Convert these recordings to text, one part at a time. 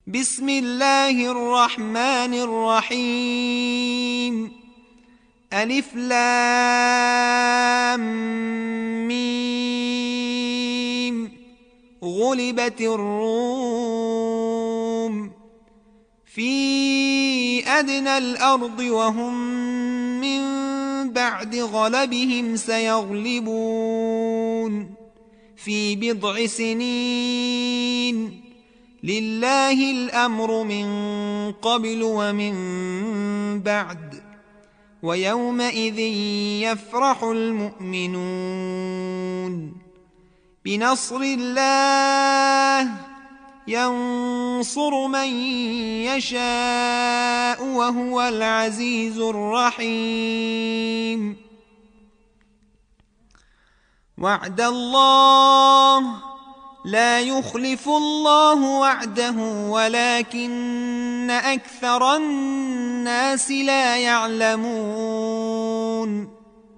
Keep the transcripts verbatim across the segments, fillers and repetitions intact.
بسم الله الرحمن الرحيم. ألف لام ميم. غلبت الروم في أدنى الأرض وهم من بعد غلبهم سيغلبون في بضع سنين. لله الأمر من قبل ومن بعد ويومئذ يفرح المؤمنون بنصر الله ينصر من يشاء وهو العزيز الرحيم. وعد الله لا يخلف الله وعده ولكن أكثر الناس لا يعلمون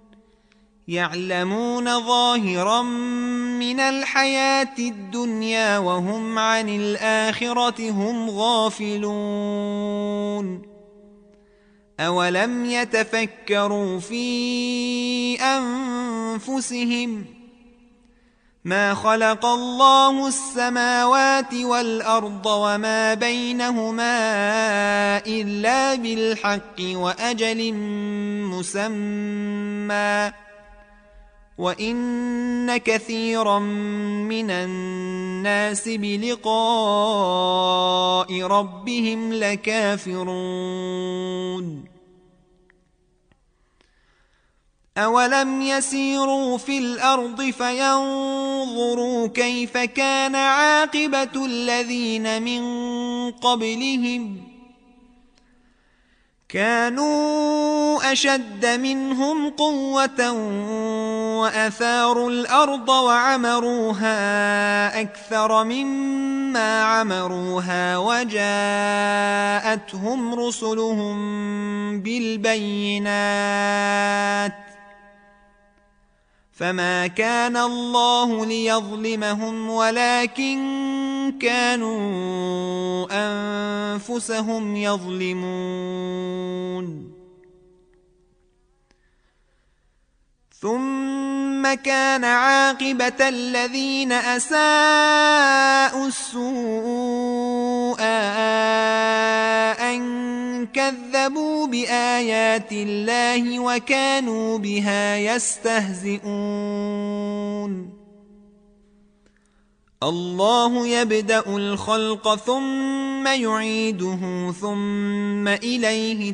يعلمون ظاهرا من الحياة الدنيا وهم عن الآخرة هم غافلون. أولم يتفكروا في أنفسهم ما خلق الله السماوات والأرض وما بينهما إلا بالحق وأجل مسمى وإن كثيرا من الناس بلقاء ربهم لكافرون. أولم يسيروا في الأرض فينظروا كيف كان عاقبة الذين من قبلهم كانوا أشد منهم قوة وأثاروا الأرض وعمروها أكثر مما عمروها وجاءتهم رسلهم بالبينات فما كان الله ليظلمهم ولكن كانوا أنفسهم يظلمون. ثم كان عاقبة الذين أساءوا السوء أن كذبوا بآيات الله وكانوا بها يستهزئون. الله يبدأ الخلق ثم يعيده ثم إليه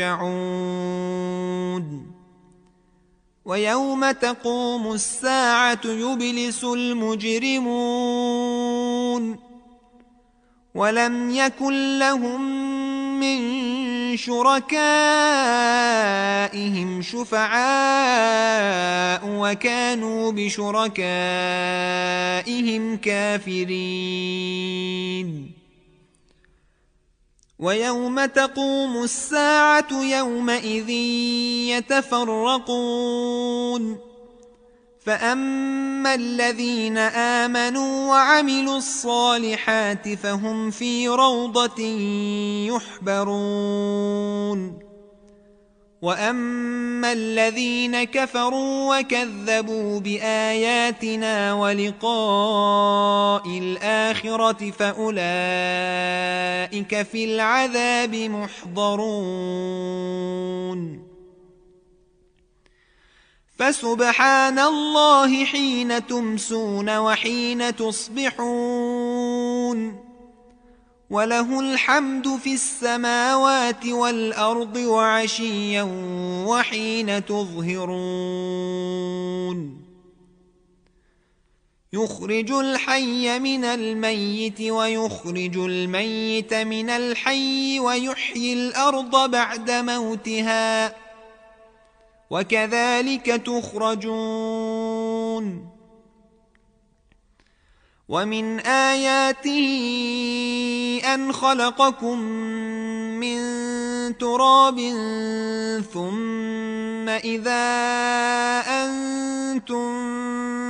ترجعون. ويوم تقوم الساعة يبلس المجرمون ولم يكن لهم من شركائهم شفعاء وكانوا بشركائهم كافرين. ويوم تقوم الساعة يومئذ يتفرقون فأما الذين آمنوا وعملوا الصالحات فهم في روضة يحبرون. وأما الذين كفروا وكذبوا بآياتنا ولقاء الآخرة فأولئك في العذاب محضرون. فسبحان الله حين تمسون وحين تصبحون وله الحمد في السماوات والأرض وعشيا وحين تظهرون. يخرج الحي من الميت ويخرج الميت من الحي ويحيي الأرض بعد موتها وكذلك تخرجون. ومن آياته أن خلقكم من تراب ثم إذا أنتم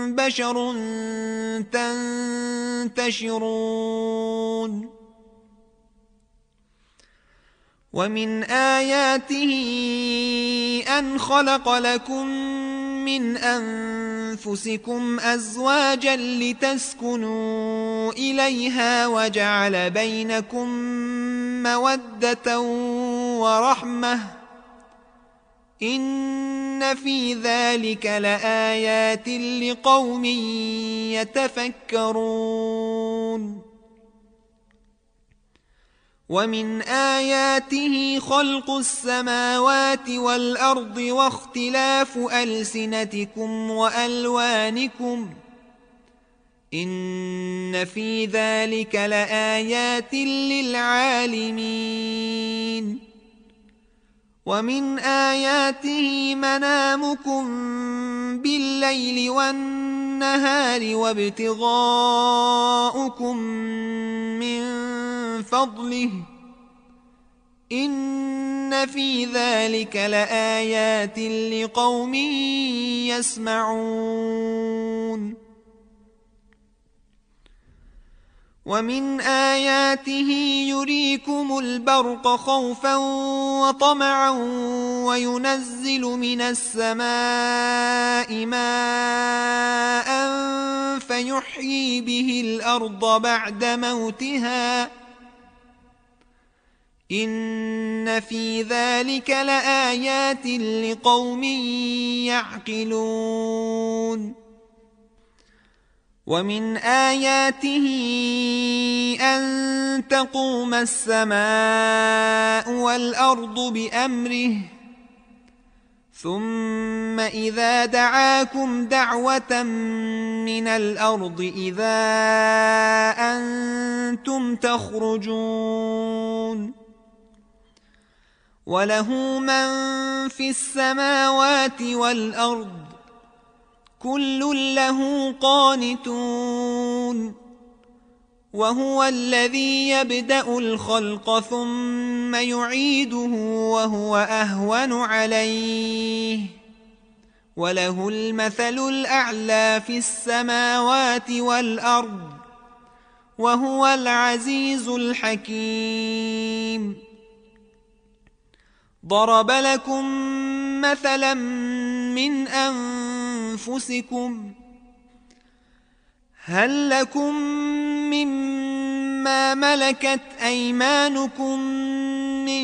بشر تنتشرون ومن آياته أن خلق لكم من أنفسكم أزواجا لتسكنوا إليها وجعل بينكم مودة ورحمة إن في ذلك لآيات لقوم يتفكرون ومن آياته خلق السماوات والأرض واختلاف ألسنتكم وألوانكم إن في ذلك لآيات للعالمين ومن آياته منامكم بالليل والنهار وابتغاؤكم من فضله إن في ذلك لآيات لقوم يسمعون ومن آياته يريكم البرق خوفا وطمعا وينزل من السماء ماء فيحيي به الأرض بعد موتها إن في ذلك لآيات لقوم يعقلون ومن آياته أن تقوم السماء والأرض بأمره ثم إذا دعاكم دعوة من الأرض إذا أنتم تخرجون وله من في السماوات والأرض كل له قانتون وهو الذي يبدأ الخلق ثم يعيده وهو أهون عليه وله المثل الأعلى في السماوات والأرض وهو العزيز الحكيم ضرب لكم مثلا من أنفسكم هل لكم مما ملكت أيمانكم من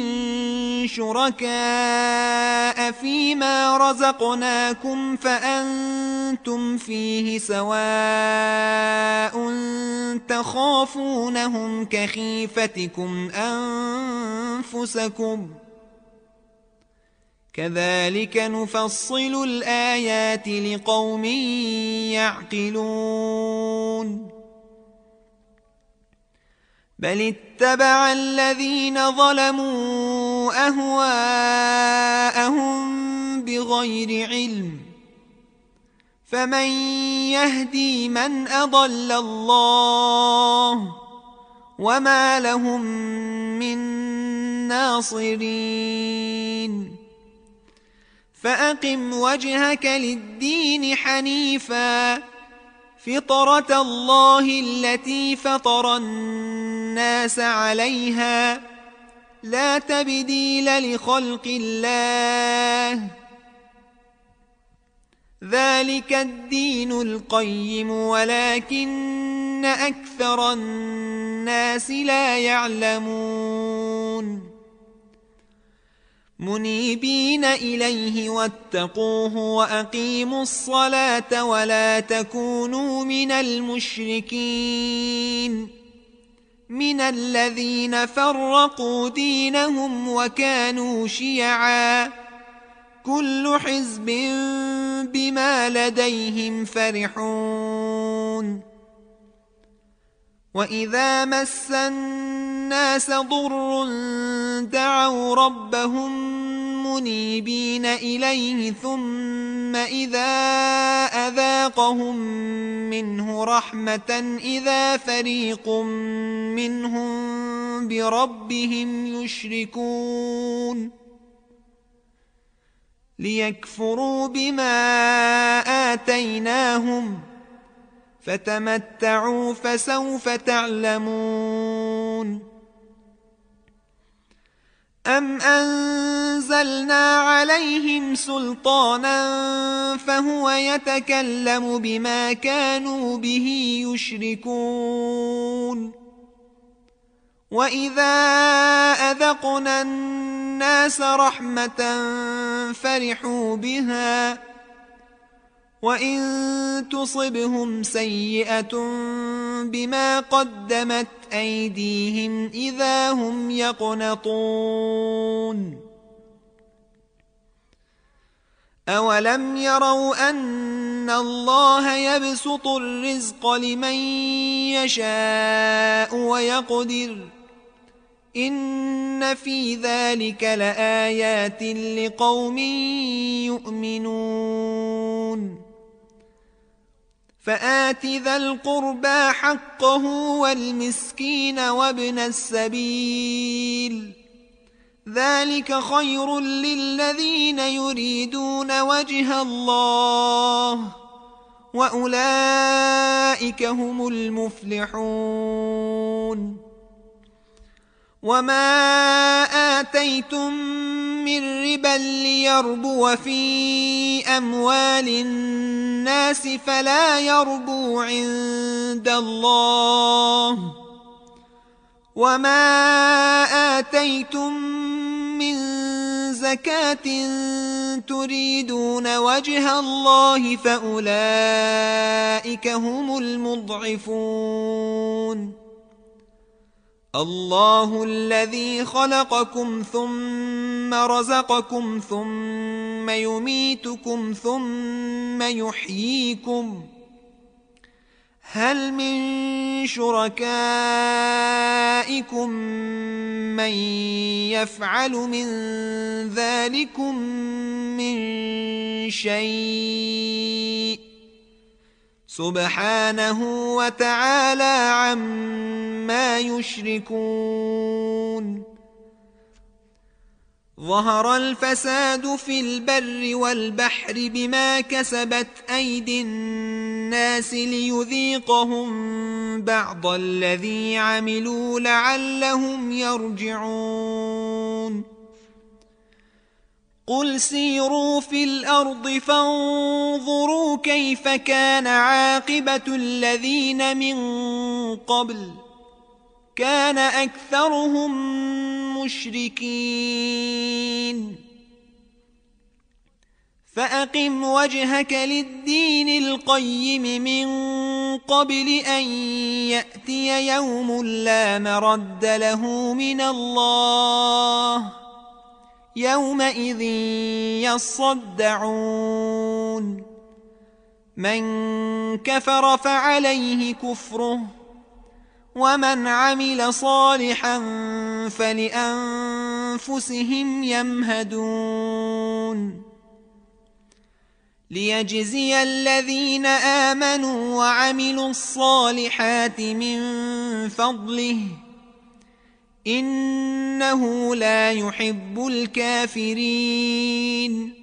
شركاء فيما رزقناكم فأنتم فيه سواء تخافونهم كخيفتكم أنفسكم كذلك نفصل الآيات لقوم يعقلون بل اتبع الذين ظلموا أهواءهم بغير علم فمن يهدي من أضل الله وما لهم من ناصرين فأقم وجهك للدين حنيفا فطرة الله التي فطر الناس عليها لا تبديل لخلق الله ذلك الدين القيم ولكن أكثر الناس لا يعلمون منيبين إليه واتقوه وأقيموا الصلاة ولا تكونوا من المشركين من الذين فرقوا دينهم وكانوا شيعا كل حزب بما لديهم فرحون وإذا مس الناس ضر دعوا ربهم منيبين إليه ثم إذا أذاقهم منه رحمة إذا فريق منهم بربهم يشركون ليكفروا بما آتيناهم فتمتعوا فسوف تعلمون أم أنزلنا عليهم سلطانا فهو يتكلم بما كانوا به يشركون وإذا أذقنا الناس رحمة فرحوا بها وإن تصبهم سيئة بما قدمت أيديهم إذا هم يقنطون أولم يروا أن الله يبسط الرزق لمن يشاء ويقدر إن في ذلك لآيات لقوم يؤمنون فآت ذا القربى حقه والمسكين وابن السبيل ذلك خير للذين يريدون وجه الله وأولئك هم المفلحون وما آتيتم من ربا ليربو في أموال الناس فلا يربو عند الله وما آتيتم من زكاة تريدون وجه الله فأولئك هم المضعفون الله الذي خلقكم ثم رزقكم ثم يميتكم ثم يحييكم هل من شركائكم من يفعل من ذلكم من شيء سبحانه وتعالى عما يشركون ظهر الفساد في البر والبحر بما كسبت أيدي الناس ليذيقهم بعض الذي عملوا لعلهم يرجعون قل سيروا في الأرض فانظروا كيف كان عاقبة الذين من قبل كان أكثرهم مشركين فأقم وجهك للدين القيم من قبل أن يأتي يوم لا مرد له من الله يومئذ يصدعون من كفر فعليه كفره ومن عمل صالحا فلأنفسهم يمهدون ليجزي الذين آمنوا وعملوا الصالحات من فضله إنه لا يحب الكافرين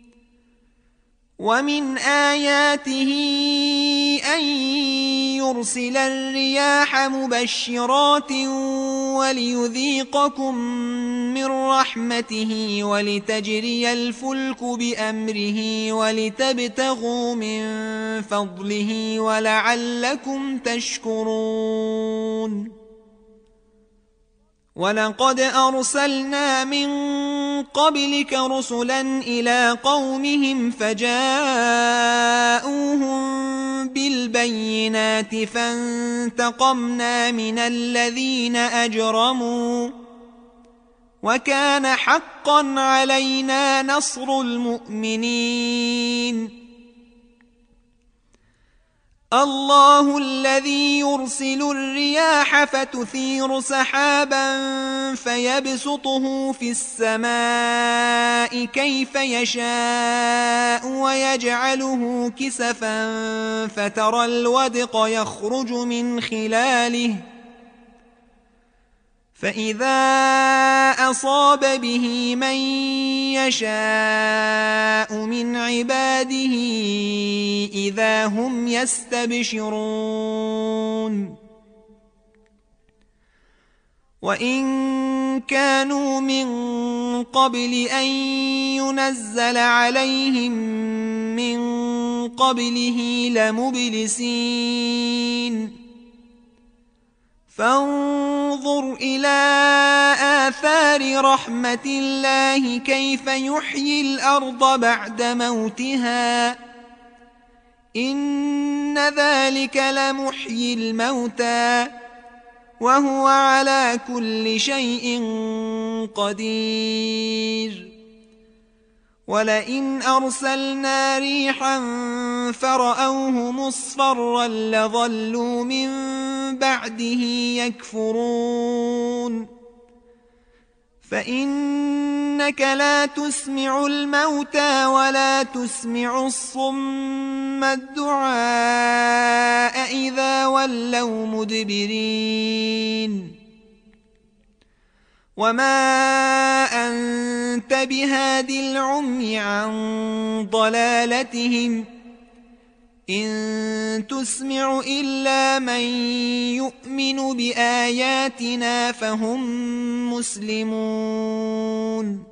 ومن آياته أن يرسل الرياح مبشرات وليذيقكم من رحمته ولتجري الفلك بأمره ولتبتغوا من فضله ولعلكم تشكرون ولقد أرسلنا من قبلك رسلا إلى قومهم فجاءوهم بالبينات فانتقمنا من الذين أجرموا وكان حقا علينا نصر المؤمنين الله الذي يرسل الرياح فتثير سحابا فيبسطه في السماء كيف يشاء ويجعله كسفا فترى الودق يخرج من خلاله فإذا أصاب به من يشاء من عباده إذا هم يستبشرون وإن كانوا من قبل أن ينزل عليهم من قبله لمبلسين فانظر إلى آثار رحمة الله كيف يحيي الأرض بعد موتها إن ذلك لمحيي الموتى وهو على كل شيء قدير ولئن أرسلنا ريحا فرأوه مصفرا لظلوا من بعده يكفرون فإنك لا تسمع الموتى ولا تسمع الصم الدعاء إذا ولوا مدبرين وما أنت بهاد العمي عن ضلالتهم إن تسمع إلا من يؤمن بآياتنا فهم مسلمون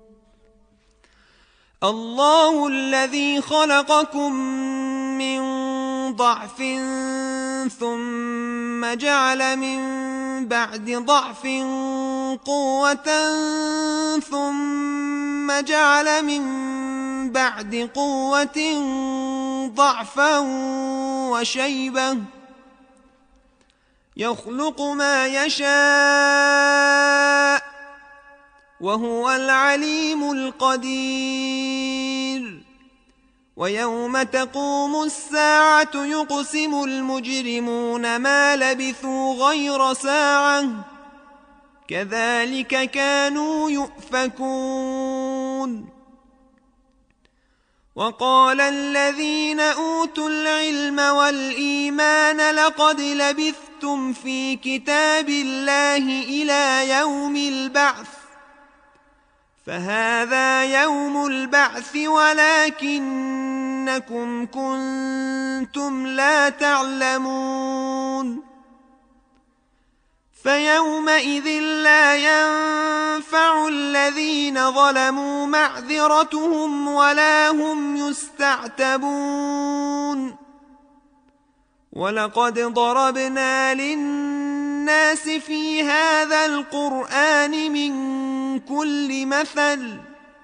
الله الذي خلقكم من ضعف ثم جعل من بعد ضعف قوة ثم جعل من بعد قوة ضعفا وشيبة يخلق ما يشاء وهو العليم القدير ويوم تقوم الساعة يقسم المجرمون ما لبثوا غير ساعة كذلك كانوا يؤفكون وقال الذين أوتوا العلم والإيمان لقد لبثتم في كتاب الله إلى يوم البعث فهذا يوم البعث ولكنكم كنتم لا تعلمون فيومئذ لا ينفع الذين ظلموا معذرتهم ولا هم يستعتبون ولقد ضربنا للناس في هذا القرآن من كل مثل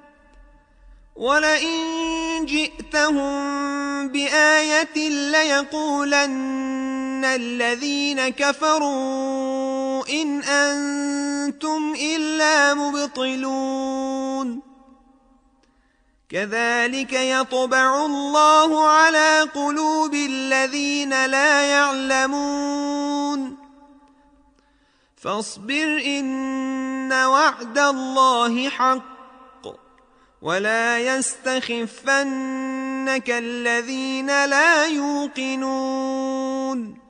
ولئن جئتهم بآية ليقولن الذين كفروا إن أنتم إلا مبطلون كذلك يطبع الله على قلوب الذين لا يعلمون فاصبر إن وعد الله حق ولا يستخفنك الذين لا يوقنون